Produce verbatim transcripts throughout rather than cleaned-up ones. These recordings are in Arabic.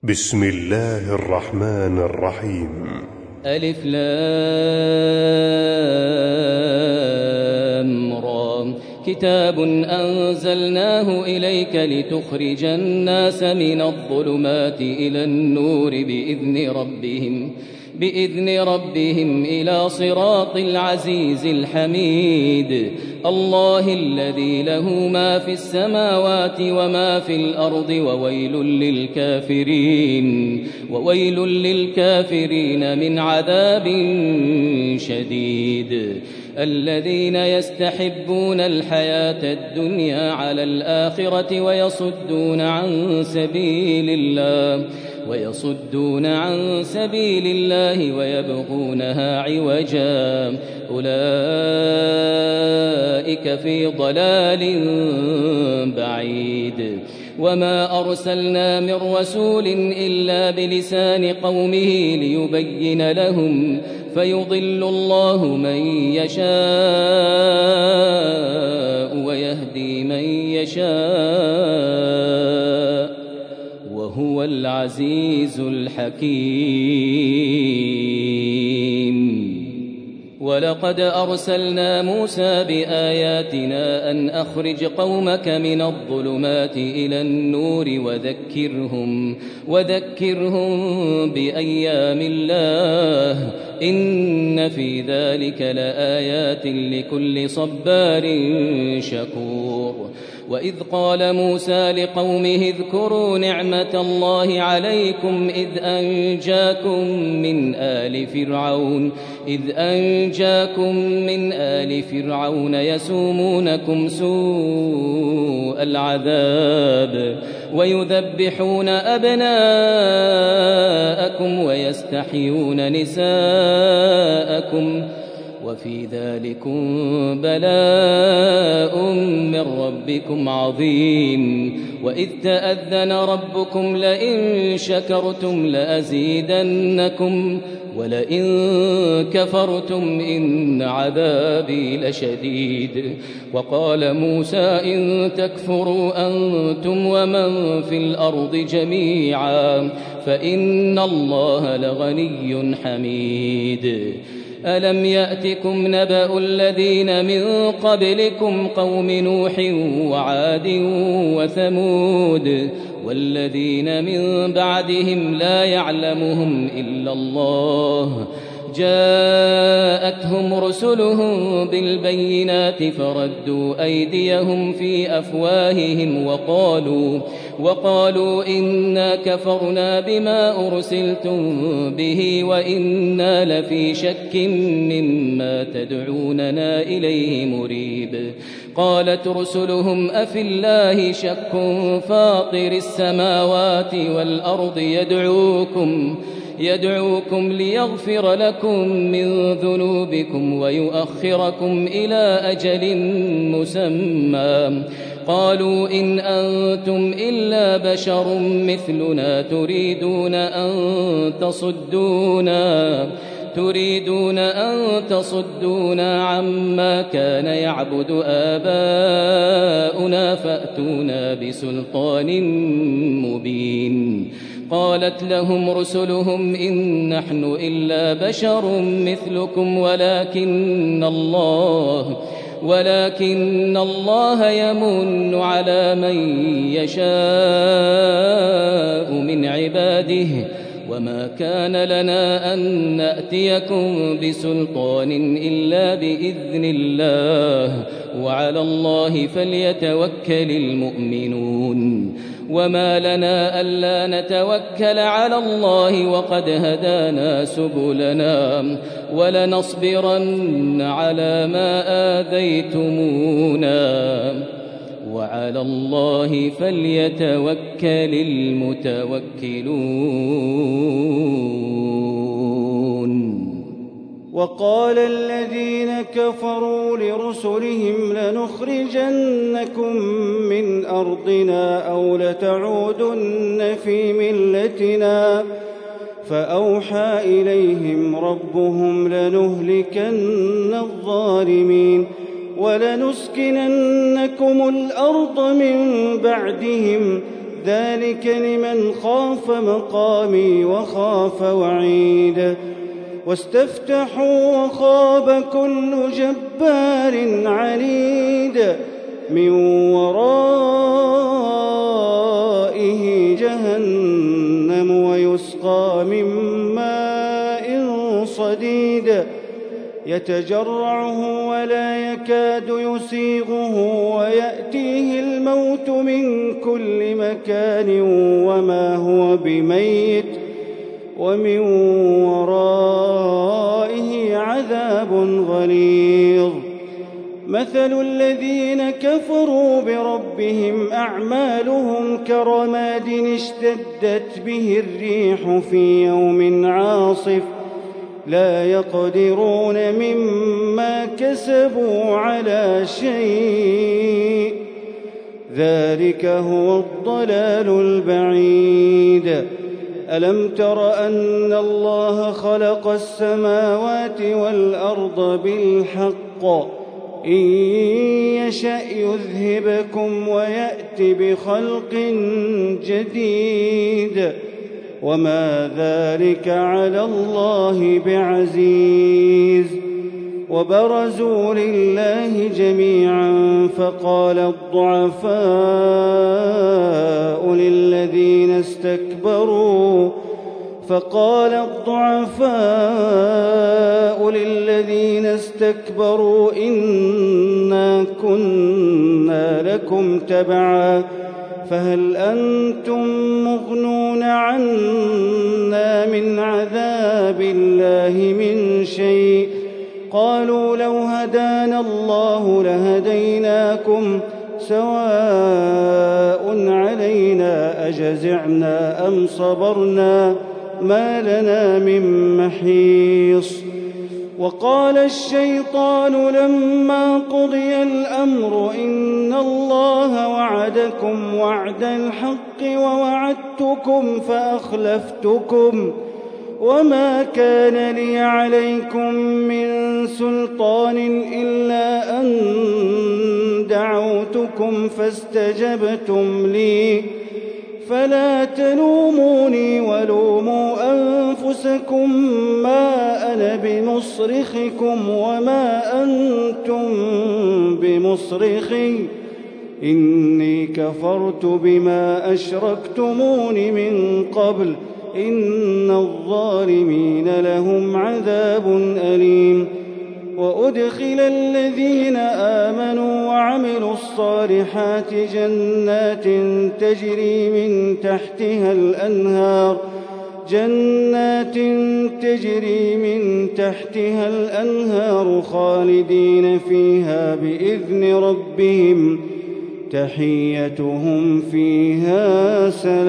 بسم الله الرحمن الرحيم. ألف لام را. كتاب أنزلناه إليك لتخرج الناس من الظلمات إلى النور بإذن ربهم بإذن ربهم إلى صراط العزيز الحميد. الله الذي له ما في السماوات وما في الأرض وويل للكافرين وويل للكافرين من عذاب شديد. الذين يستحبون الحياة الدنيا على الآخرة ويصدون عن سبيل الله ويصدون عن سبيل الله ويبغونها عوجا أولئك في ضلال بعيد. وما أرسلنا من رسول إلا بلسان قومه ليبين لهم فيضل الله من يشاء ويهدي من يشاء وهو العزيز الحكيم. ولقد أرسلنا موسى بآياتنا أن أخرج قومك من الظلمات إلى النور وذكرهم وذكرهم بأيام الله إن في ذلك لآيات لكل صبار شكور. وإذ قال موسى لقومه اذكروا نعمة الله عليكم إذ أنجاكم من آل فرعون إذ أنجاكم من آل فرعون يسومونكم سوء العذاب ويذبحون أبناءكم ويستحيون نساءكم وفي ذلكم بلاء من ربكم عظيم. وإذ تأذن ربكم لئن شكرتم لأزيدنكم ولئن كفرتم إن عذابي لشديد. وقال موسى إن تكفروا أنتم ومن في الأرض جميعا فإن الله لغني حميد. ألم يأتكم نبأ الذين من قبلكم قوم نوح وعاد وثمود والذين من بعدهم لا يعلمهم إلا الله جاءتهم رسلهم بالبينات فردوا أيديهم في أفواههم وقالوا وقالوا إنا كفرنا بما أرسلتم به وإنا لفي شك مما تدعوننا إليه مريب. قالت رسلهم أفي الله شك فاطر السماوات والأرض يدعوكم يدعوكم ليغفر لكم من ذنوبكم ويؤخركم إلى أجل مسمى. قالوا إن أنتم إلا بشر مثلنا تريدون أن تصدونا تريدون أن تصدونا عما كان يعبد آباؤنا فأتونا بسلطان مبين. قالت لهم رسلهم إن نحن إلا بشر مثلكم ولكن الله ولكن الله يمن على من يشاء من عباده وما كان لنا أن نأتيكم بسلطان إلا بإذن الله وعلى الله فليتوكل المؤمنون. وما لنا ألا نتوكل على الله وقد هدانا سبلنا ولنصبرن على ما آذيتمونا وعلى الله فليتوكل المتوكلون. وقال الذين كفروا لرسلهم لنخرجنكم من أرضنا أو لتعودن في ملتنا فأوحى إليهم ربهم لنهلكن الظالمين ولنسكننكم الأرض من بعدهم ذلك لمن خاف مقامي وخاف وعيد واستفتحوا وخاب كل جبار عنيد من ورائه جهنم ويسقى من ماء صديد يتجرعه ولا يكاد يسيغه ويأتيه الموت من كل مكان وما هو بميت ومن ورائه عذاب غليظ مثل الذين كفروا بربهم أعمالهم كرماد اشتدت به الريح في يوم عاصف لا يقدرون مما كسبوا على شيء ذلك هو الضلال البعيد ألم تر أن الله خلق السماوات والأرض بالحق إن يشأ يذهبكم ويأت بخلق جديد وما ذلك على الله بعزيز وبرزوا لله جميعا فقال الضعفاء للذين استكبروا فقال الضعفاء للذين استكبروا إنا كنا لكم تبعا فهل أنتم مغنون عنا من عذاب الله من شيء قالوا لو هدانا الله لهديناكم سواء علينا أجزعنا أم صبرنا ما لنا من محيص وقال الشيطان لما قضي الأمر إن الله وعدكم وعد الحق ووعدتكم فأخلفتكم وما كان لي عليكم من سلطان إلا أن دعوتكم فاستجبتم لي فلا تلوموني ولوموا أنفسكم ما أنا بمصرخكم وما أنتم بمصرخي إني كفرت بما أشركتمون من قبل إن الظالمين لهم عذاب أليم وأدخل الذين آمنوا وعملوا الصالحات جنات تجري من تحتها الأنهار جنات تجري من تحتها الأنهار خالدين فيها بإذن ربهم تحيتهم فيها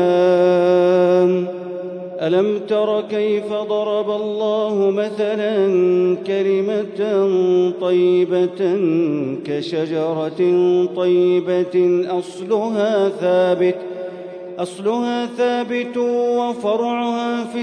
سلام ألم تر كيف ضرب الله مثلا كلمة طيبة كشجرة طيبة أصلها ثابت أصلها ثابت وفرعها في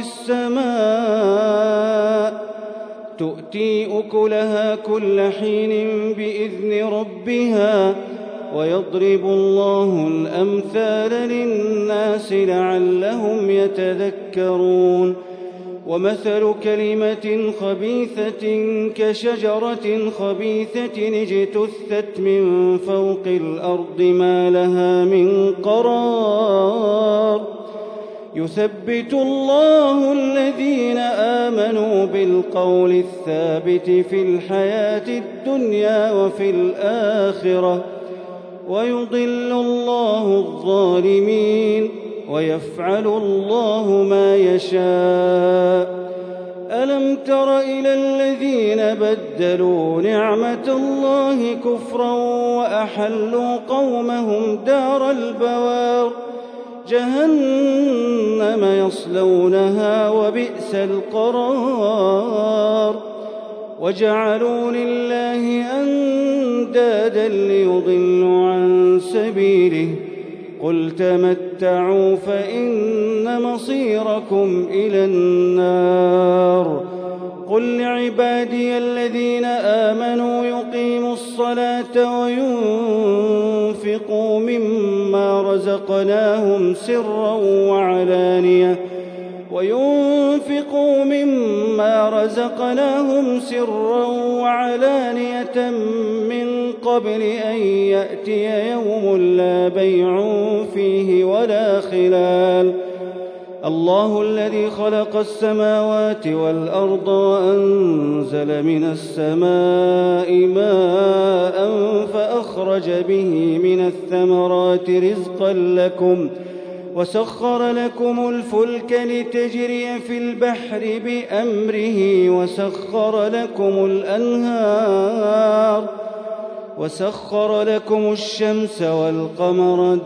السماء تؤتي أكلها كل حين بإذن ربها ويضرب الله الأمثال للناس لعلهم يتذكرون ومثل كلمة خبيثة كشجرة خبيثة اجتثت من فوق الأرض ما لها من قرار يثبت الله الذين آمنوا بالقول الثابت في الحياة الدنيا وفي الآخرة ويضل الله الظالمين ويفعل الله ما يشاء ألم تر إلى الذين بدلوا نعمة الله كفرا وأحلوا قومهم دار البوار جهنم يصلونها وبئس القرار وجعلوا لله أندادا ليضلوا عن سبيله قل تمتعوا فإن مصيركم إلى النار قل لعبادي الذين آمنوا يقيموا الصلاة وينفقوا مما رزقناهم رزقناهم سرا وعلانية وينفقوا مما رزقناهم سرا وعلانية من قبل أن يأتي يوم لا بيع فيه ولا خلال. الله الذي خلق السماوات والأرض وأنزل من السماء ماء فأخرج به من الثمرات رزقا لكم وسخر لكم الفلك لتجري في البحر بأمره وسخر لكم الأنهار وسخر لكم الشمس والقمر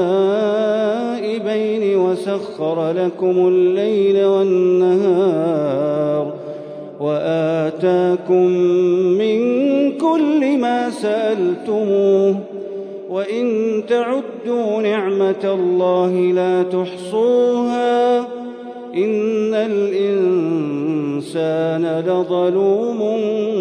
دائبين وسخر لكم الليل والنهار وآتاكم من كل ما سألتموه وإن تعدوا نعمة الله لا تحصوها إن الإنسان لظلوم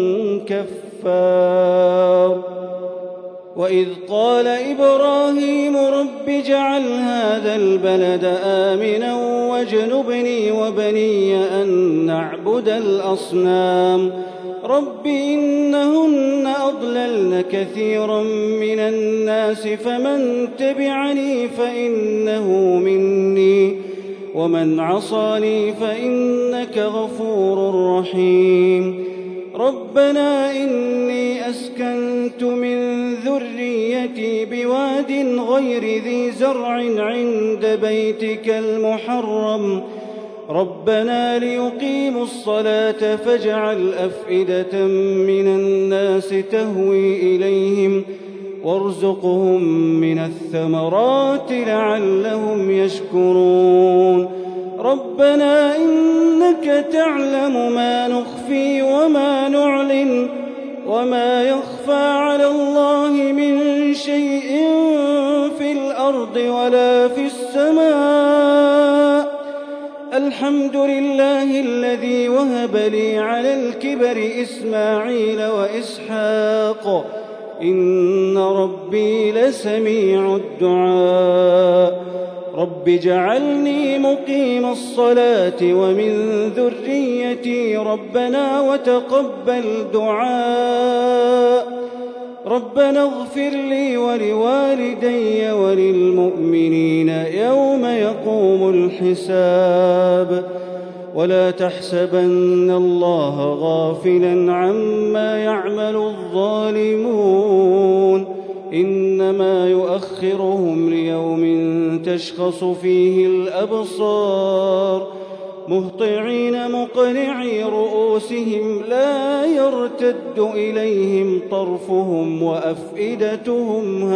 كفار. وإذ قال إبراهيم رب اجعل هذا البلد آمنا واجنبني وبني أن نعبد الأصنام رب إنهن أضللن كثيرا من الناس فمن تبعني فإنه مني ومن عصاني فإنك غفور رحيم. ربنا إني أسكنت من ذريتي بواد غير ذي زرع عند بيتك المحرم ربنا ليقيموا الصلاة فاجعل أفئدة من الناس تهوي إليهم وارزقهم من الثمرات لعلهم يشكرون. ربنا إنك تعلم ما نخفي وما نعلن وما يخفى على الله من شيء في الأرض ولا في السماء. الحمد لله الذي وهب لي على الكبر إسماعيل وإسحاق إن ربي لسميع الدعاء. رب اجعلني مقيم الصلاة ومن ذريتي ربنا وتقبل دعاء. ربنا اغفر لي ولوالدي وللمؤمنين يوم يقوم الحساب. ولا تحسبن الله غافلا عما يعمل الظالمون إنما يؤخرهم ليوم تشخص فيه الأبصار مهطعين مقنعي رؤوسهم لا يرتد إليهم طرفهم وأفئدتهم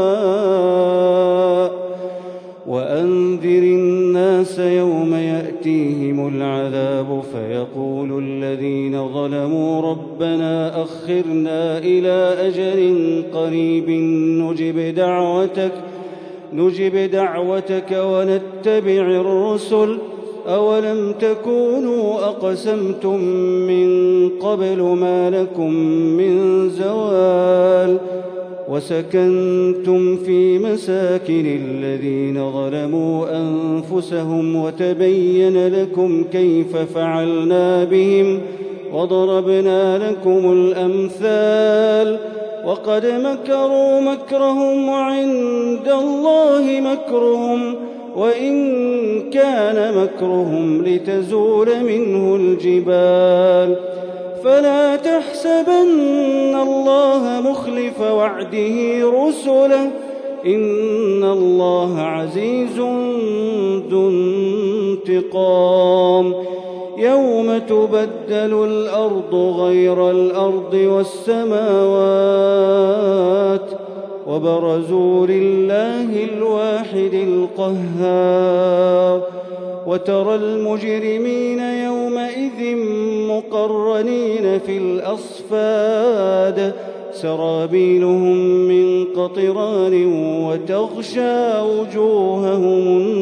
هواء. وأنذر الناس يوم يأتيهم العذاب فيقول الذين ظلموا ربنا أخرنا إلى أجل قريب نجب دعوتك نجب دعوتك ونتبع الرسل أولم تكونوا أقسمتم من قبل ما لكم من زوال وسكنتم في مساكن الذين ظلموا أنفسهم وتبين لكم كيف فعلنا بهم وضربنا لكم الأمثال وقد مكروا مكرهم وعند الله مكرهم وإن كان مكرهم لتزول منه الجبال. فلا تحسبن الله مخلف وعده رسله إن الله عزيز ذو انتقام. يوم تبدل الأرض غير الأرض والسماوات وبرزوا لله الواحد القهار. وترى المجرمين يومئذ مقرنين في الأصفاد سرابيلهم من قطران وتغشى وجوههم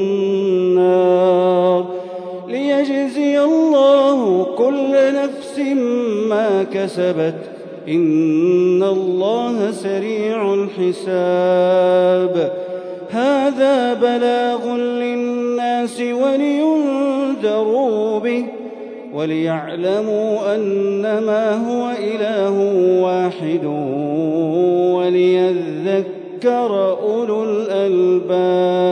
النار ليجزي الله كل نفس ما كسبت إن الله سريع الحساب. هذا بلاغ للناس ولينذروا به وليعلموا أنما هو إله واحد وليذكر أولو الألباب.